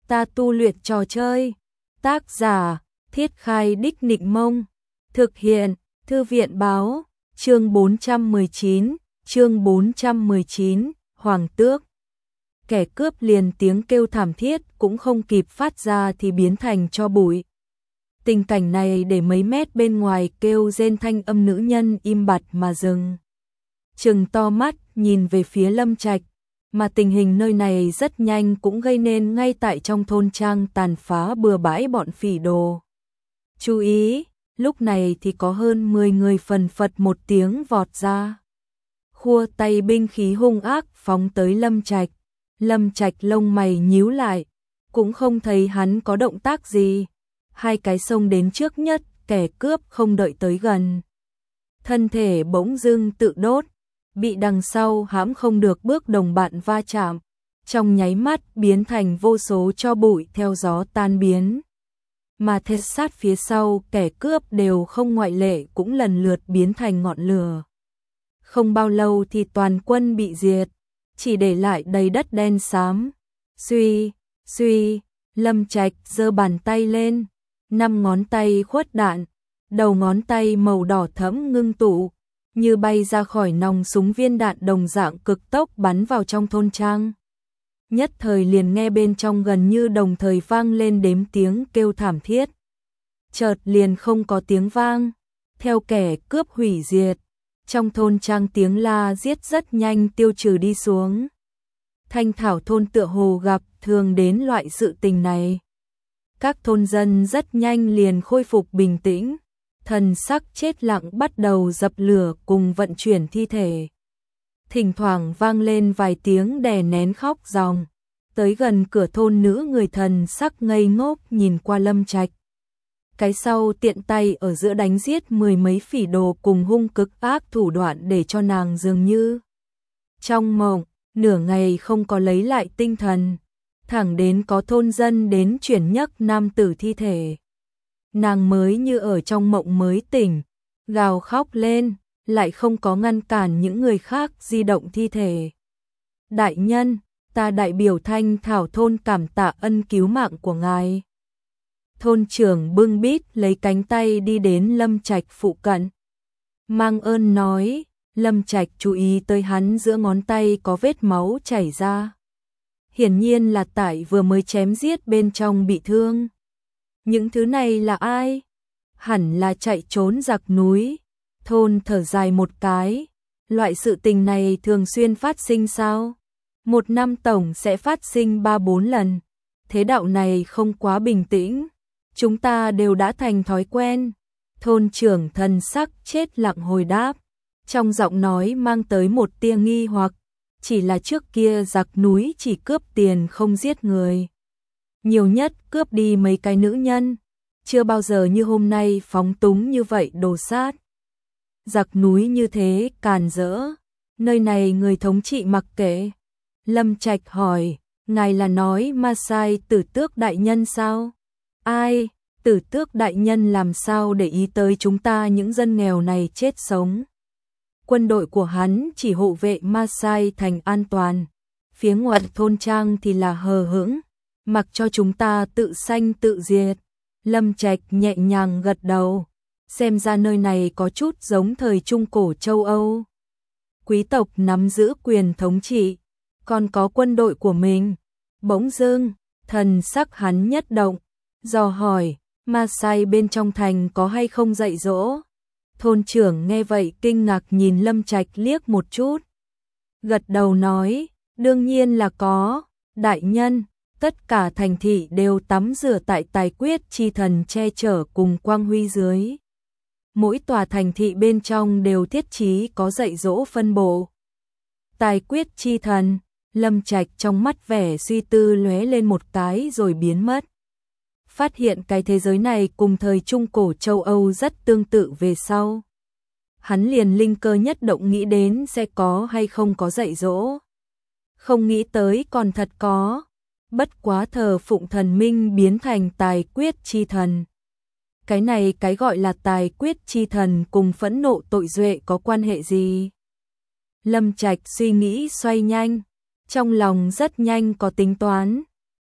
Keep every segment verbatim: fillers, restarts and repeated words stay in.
ta tu luyện trò chơi. Tác giả, Thiết Khai Đích Nịnh Mông. Thực hiện, Thư viện Báo. Chương bốn trăm mười chín, chương bốn trăm mười chín, Hoàng Tước. Kẻ cướp liền tiếng kêu thảm thiết cũng không kịp phát ra thì biến thành tro bụi. Tình cảnh này để mấy mét bên ngoài kêu rên thanh âm nữ nhân im bặt mà dừng. Trừng to mắt nhìn về phía Lâm Trạch, mà tình hình nơi này rất nhanh cũng gây nên ngay tại trong thôn trang tàn phá bừa bãi bọn phỉ đồ. Chú ý, lúc này thì có hơn mười người phần phật một tiếng vọt ra. Khua tay binh khí hung ác phóng tới Lâm Trạch. Lâm Trạch lông mày nhíu lại, cũng không thấy hắn có động tác gì. Hai cái xông đến trước nhất, kẻ cướp không đợi tới gần. Thân thể bỗng dưng tự đốt, bị đằng sau hãm không được bước đồng bạn va chạm, trong nháy mắt biến thành vô số tro bụi theo gió tan biến. Mà theo sát phía sau kẻ cướp đều không ngoại lệ cũng lần lượt biến thành ngọn lửa. Không bao lâu thì toàn quân bị diệt, chỉ để lại đầy đất đen xám. Suy, suy, Lâm Trạch giơ bàn tay lên, năm ngón tay khuất đạn, đầu ngón tay màu đỏ thẫm ngưng tụ, như bay ra khỏi nòng súng viên đạn đồng dạng cực tốc bắn vào trong thôn trang. Nhất thời liền nghe bên trong gần như đồng thời vang lên đếm tiếng kêu thảm thiết. Chợt liền không có tiếng vang, theo kẻ cướp hủy diệt, trong thôn trang tiếng la giết rất nhanh tiêu trừ đi xuống. Thanh thảo thôn tựa hồ gặp thường đến loại sự tình này. Các thôn dân rất nhanh liền khôi phục bình tĩnh, thần sắc chết lặng bắt đầu dập lửa cùng vận chuyển thi thể. Thỉnh thoảng vang lên vài tiếng đè nén khóc ròng. Tới gần cửa thôn nữ người thần sắc ngây ngốc nhìn qua Lâm Trạch. Cái sau tiện tay ở giữa đánh giết mười mấy phỉ đồ cùng hung cực ác thủ đoạn để cho nàng dường như trong mộng, nửa ngày không có lấy lại tinh thần, thẳng đến có thôn dân đến chuyển nhấc nam tử thi thể. Nàng mới như ở trong mộng mới tỉnh, gào khóc lên, lại không có ngăn cản những người khác di động thi thể. Đại nhân, ta đại biểu Thanh Thảo thôn cảm tạ ân cứu mạng của ngài. Thôn trưởng bưng bít lấy cánh tay đi đến Lâm Trạch phụ cận. Mang ơn nói, Lâm Trạch chú ý tới hắn giữa ngón tay có vết máu chảy ra. Hiển nhiên là tại vừa mới chém giết bên trong bị thương. Những thứ này là ai? Hẳn là chạy trốn giặc núi. Thôn thở dài một cái. Loại sự tình này thường xuyên phát sinh sao? Một năm tổng sẽ phát sinh ba bốn lần. Thế đạo này không quá bình tĩnh. Chúng ta đều đã thành thói quen. Thôn trưởng thần sắc chết lặng hồi đáp. Trong giọng nói mang tới một tia nghi hoặc. Chỉ là trước kia giặc núi chỉ cướp tiền không giết người. Nhiều nhất cướp đi mấy cái nữ nhân. Chưa bao giờ như hôm nay phóng túng như vậy đồ sát. Giặc núi như thế càn rỡ. Nơi này người thống trị mặc kệ. Lâm Trạch hỏi, ngài là nói Ma Sai Tử Tước đại nhân sao? Ai, Tử Tước đại nhân làm sao để ý tới chúng ta những dân nghèo này chết sống? Quân đội của hắn chỉ hộ vệ Ma Sai thành an toàn. Phía ngoại thôn trang thì là hờ hững, mặc cho chúng ta tự sanh tự diệt. Lâm Trạch nhẹ nhàng gật đầu, xem ra nơi này có chút giống thời Trung Cổ châu Âu. Quý tộc nắm giữ quyền thống trị, còn có quân đội của mình. Bỗng dưng, thần sắc hắn nhất động, dò hỏi, Ma Sai bên trong thành có hay không dạy dỗ? Thôn trưởng nghe vậy kinh ngạc nhìn Lâm Trạch liếc một chút. Gật đầu nói, đương nhiên là có, đại nhân, tất cả thành thị đều tắm rửa tại tài quyết chi thần che chở cùng quang huy dưới. Mỗi tòa thành thị bên trong đều thiết trí có dạy dỗ phân bộ. Tài quyết chi thần, Lâm Trạch trong mắt vẻ suy tư lóe lên một cái rồi biến mất. Phát hiện cái thế giới này cùng thời Trung Cổ châu Âu rất tương tự về sau. Hắn liền linh cơ nhất động nghĩ đến sẽ có hay không có dạy dỗ. Không nghĩ tới còn thật có. Bất quá thờ phụng thần minh biến thành tài quyết chi thần. Cái này cái gọi là tài quyết chi thần cùng phẫn nộ tội duệ có quan hệ gì? Lâm Trạch suy nghĩ xoay nhanh, trong lòng rất nhanh có tính toán.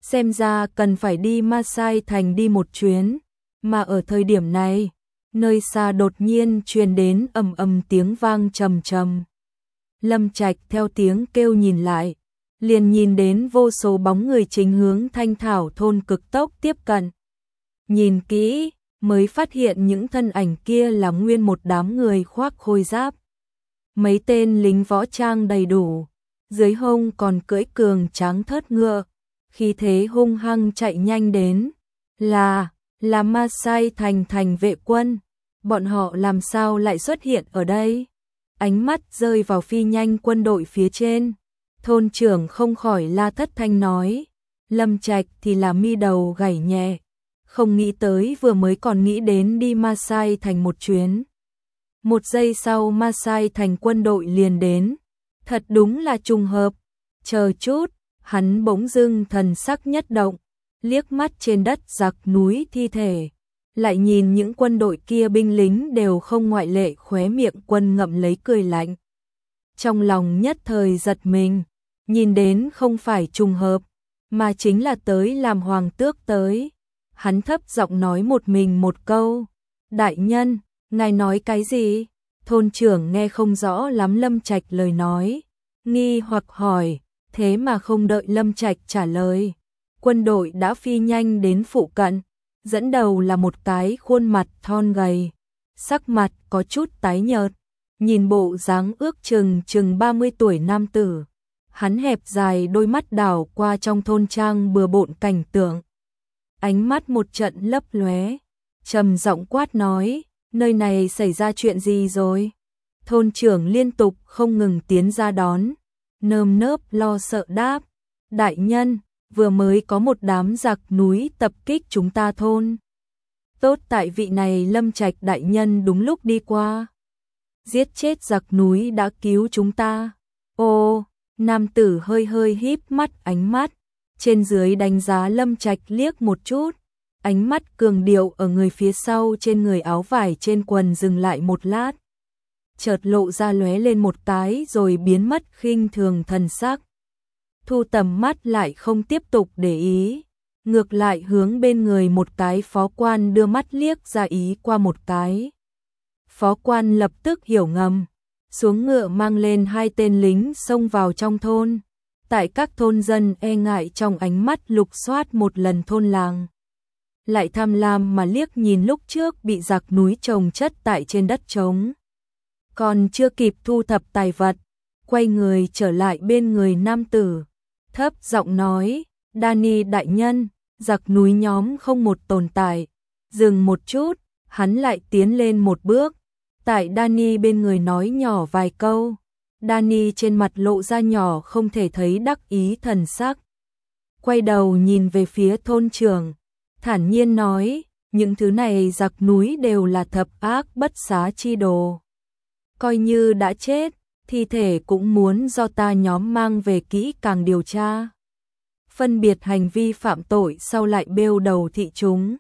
xem ra cần phải đi Masai Thành đi một chuyến, mà ở thời điểm này, nơi xa đột nhiên truyền đến ầm ầm tiếng vang trầm trầm. Lâm Trạch theo tiếng kêu nhìn lại, liền nhìn đến vô số bóng người chính hướng Thanh Thảo thôn cực tốc tiếp cận. Nhìn kỹ, mới phát hiện những thân ảnh kia là nguyên một đám người khoác khôi giáp. Mấy tên lính võ trang đầy đủ, dưới hông còn cưỡi cường tráng thớt ngựa, khí thế hung hăng chạy nhanh đến. Là, là Masai Thành thành vệ quân, bọn họ làm sao lại xuất hiện ở đây? Ánh mắt rơi vào phi nhanh quân đội phía trên, thôn trưởng không khỏi la thất thanh nói. Lâm Trạch thì là mi đầu gảy nhẹ, không nghĩ tới vừa mới còn nghĩ đến đi Masai Thành một chuyến. Một giây sau Masai Thành quân đội liền đến, thật đúng là trùng hợp. Chờ chút, hắn bỗng dưng thần sắc nhất động, liếc mắt trên đất giặc núi thi thể, lại nhìn những quân đội kia binh lính đều không ngoại lệ khóe miệng quân ngậm lấy cười lạnh. Trong lòng nhất thời giật mình, nhìn đến không phải trùng hợp, mà chính là tới làm hoàng tước tới. Hắn thấp giọng nói một mình một câu, đại nhân, ngài nói cái gì? Thôn trưởng nghe không rõ lắm Lâm Trạch lời nói, nghi hoặc hỏi, thế mà không đợi Lâm Trạch trả lời. Quân đội đã phi nhanh đến phụ cận, dẫn đầu là một cái khuôn mặt thon gầy, sắc mặt có chút tái nhợt, nhìn bộ dáng ước chừng chừng ba mươi tuổi nam tử. Hắn hẹp dài đôi mắt đảo qua trong thôn trang bừa bộn cảnh tượng. Ánh mắt một trận lấp lóe, trầm giọng quát nói, nơi này xảy ra chuyện gì rồi? Thôn trưởng liên tục không ngừng tiến ra đón, nơm nớp lo sợ đáp, đại nhân, vừa mới có một đám giặc núi tập kích chúng ta thôn. Tốt tại vị này Lâm Trạch đại nhân đúng lúc đi qua, giết chết giặc núi đã cứu chúng ta. Ô, nam tử hơi hơi híp mắt ánh mắt, trên dưới đánh giá Lâm Trạch liếc một chút, ánh mắt cường điệu ở người phía sau trên người áo vải trên quần dừng lại một lát, chợt lộ ra lóe lên một cái rồi biến mất khinh thường thần sắc. Thu tầm mắt lại không tiếp tục để ý, ngược lại hướng bên người một cái phó quan đưa mắt liếc ra ý qua một cái. Phó quan lập tức hiểu ngầm, xuống ngựa mang lên hai tên lính xông vào trong thôn. Tại các thôn dân e ngại trong ánh mắt lục soát một lần thôn làng, lại tham lam mà liếc nhìn lúc trước bị giặc núi trồng chất tại trên đất trống. Còn chưa kịp thu thập tài vật, quay người trở lại bên người nam tử, thấp giọng nói, Dani đại nhân, giặc núi nhóm không một tồn tại. Dừng một chút, hắn lại tiến lên một bước, tại Dani bên người nói nhỏ vài câu. Dani trên mặt lộ ra nhỏ không thể thấy đắc ý thần sắc. Quay đầu nhìn về phía thôn trưởng, thản nhiên nói, những thứ này giặc núi đều là thập ác bất xá chi đồ. Coi như đã chết, thi thể cũng muốn do ta nhóm mang về kỹ càng điều tra. Phân biệt hành vi phạm tội sau lại bêu đầu thị chúng.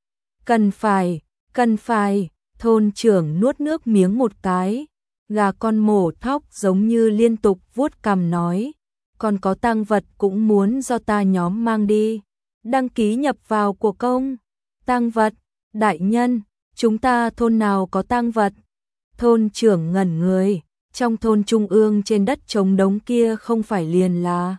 Cần phải, cần phải, thôn trưởng nuốt nước miếng một cái. Gà con mổ thóc giống như liên tục vuốt cằm nói, còn có tang vật cũng muốn do ta nhóm mang đi, đăng ký nhập vào của công. Tang vật, đại nhân, chúng ta thôn nào có tang vật? Thôn trưởng ngẩn người, trong thôn trung ương trên đất trống đống kia không phải liền là.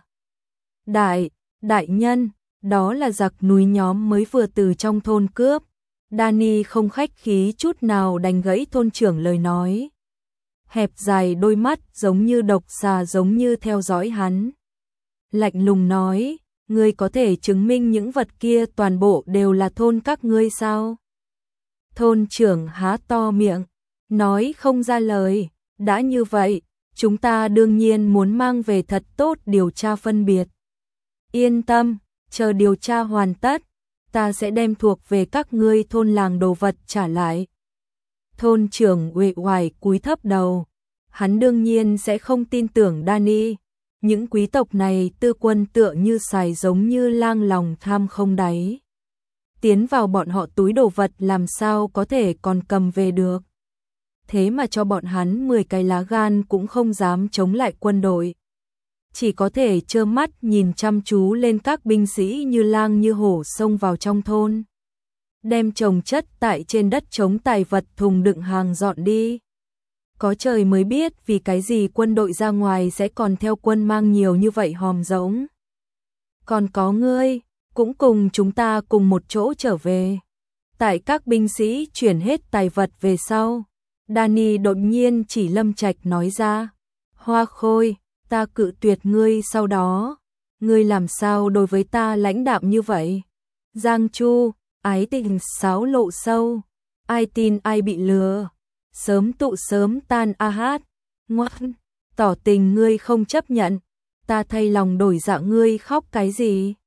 Đại, đại nhân, đó là giặc núi nhóm mới vừa từ trong thôn cướp. Dani không khách khí chút nào đánh gãy thôn trưởng lời nói. Hẹp dài đôi mắt giống như độc xà giống như theo dõi hắn. Lạnh lùng nói, ngươi có thể chứng minh những vật kia toàn bộ đều là thôn các ngươi sao? Thôn trưởng há to miệng, nói không ra lời, đã như vậy, chúng ta đương nhiên muốn mang về thật tốt điều tra phân biệt. Yên tâm, chờ điều tra hoàn tất, ta sẽ đem thuộc về các ngươi thôn làng đồ vật trả lại. Thôn trưởng uể oải cúi thấp đầu, hắn đương nhiên sẽ không tin tưởng Dani. Những quý tộc này tư quân tựa như xài giống như lang lòng tham không đáy. Tiến vào bọn họ túi đồ vật làm sao có thể còn cầm về được. Thế mà cho bọn hắn mười cái lá gan cũng không dám chống lại quân đội. chỉ có thể trơ mắt nhìn chăm chú lên các binh sĩ như lang như hổ xông vào trong thôn, đem chồng chất tại trên đất trống tài vật thùng đựng hàng dọn đi. Có trời mới biết vì cái gì quân đội ra ngoài sẽ còn theo quân mang nhiều như vậy hòm giống. Còn có ngươi, cũng cùng chúng ta cùng một chỗ trở về. Tại các binh sĩ chuyển hết tài vật về sau, Danny đột nhiên chỉ Lâm Trạch nói ra, Hoa Khôi, ta cự tuyệt ngươi sau đó, ngươi làm sao đối với ta lãnh đạm như vậy? Giang Chu, ái tình xáo lộ sâu, ai tin ai bị lừa, sớm tụ sớm tan a hát, ngoan, tỏ tình ngươi không chấp nhận, ta thay lòng đổi dạ ngươi khóc cái gì?